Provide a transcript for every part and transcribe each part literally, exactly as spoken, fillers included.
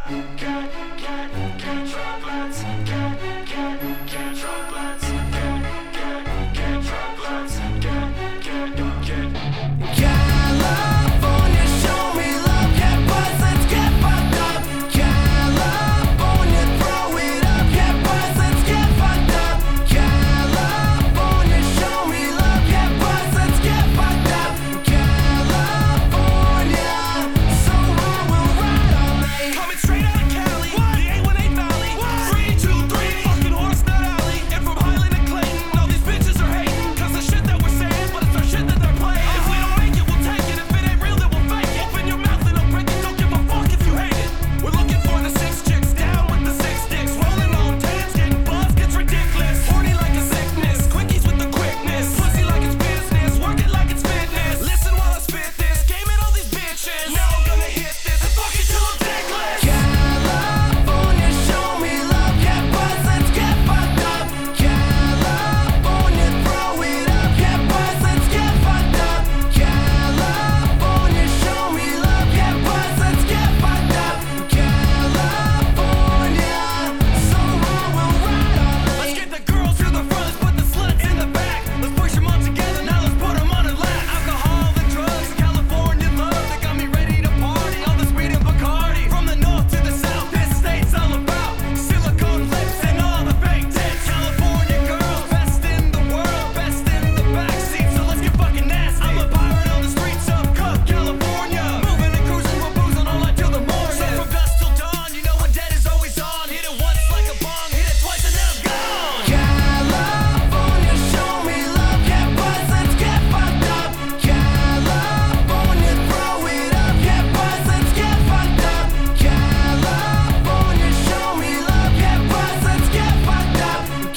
get, get, get drunk, let's get, get, get drunk, let's get, get, get drunk, let's get, get, get. California, show me love, get buzzed, let's get fucked up. California, throw it up, get buzzed, let's get fucked up. California, show me love, get buzzed, let's get fucked up. California, so high we'll ride all night. Coming straight out of Cali, what? The eight one eight Valley, what? three two three, fucking Horse Nut Alley. And from Highland to Clayton, all these bitches are hating, cause the shit that we're saying, but it's our shit that they're playing. If we don't make it, we'll take it. If it ain't real, then we'll fake it. Open your mouth and I'll break it, don't give a fuck if you hate it. We're looking for the six chicks, down with the six dicks. Rolling on tens, getting buzzed, gets ridiculous. Horny like a sickness, quickies with the quickness. Pussy like it's business, work it like it's fitness. Listen while I spit this, game at all these bitches. Now I'm gonna hit this and fuck it till I'm dickless. California, show me love, get buzzed, let's get fucked up. California, throw it up, get buzzed, let's get fucked up. California, show me love, get buzzed, let's get fucked up. California, so high we'll ride all night. Let's get the girls to the front, let's put the sluts in the back. Let's push them all together, now let's put them on a lap. Alcohol and drugs, California love, they got me ready to party. All the speed and Bacardi. From the north to the south, this state's all about silicone lips and all the fake tits. California girls, best in the world, best in the backseat, so let's get fucking nasty. I'm a pirate on the streets of Cook, California. Moving and cruising, we're boozing all night till the morning. So from dusk till dawn, you know when dead is always on. Hit it once like a bong, hit it twice and then I'm gone. California, show me love, get buzzed, let's get fucked up. California, throw it up, get buzzed, let's get fucked up. California, show me love, get buzzed, let's get fucked up.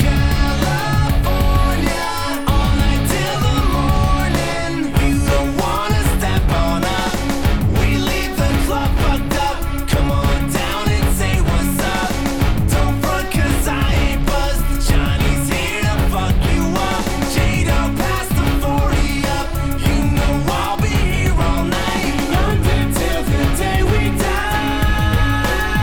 California, all night till the morning. You don't wanna step on up, we leave the club fucked up. Come on down and say what's up. Don't front cause I ain't buzzed. Johnny's here to fuck you up. J-Dog pass the forty up. You know I'll be here all night, London till the day we die.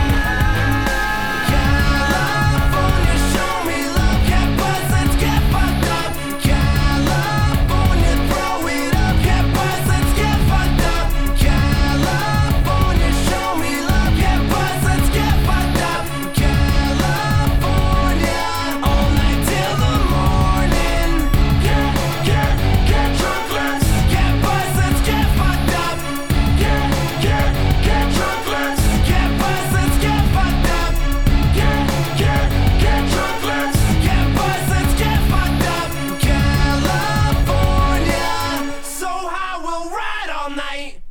California, show me love, get buzzed, let's get fucked up. California, throw it up, get buzzed, let's get fucked up. California, show me love, get buzzed, let's get fucked up. California, all night till the morning. Get, get, get drunk, let's get buzzed, let's get fucked up. Get, get, get drunk, let's get buzzed, let's get fucked up. Get, get, get drunk, let's get buzzed, let's get fucked up. California, so high we'll ride all night.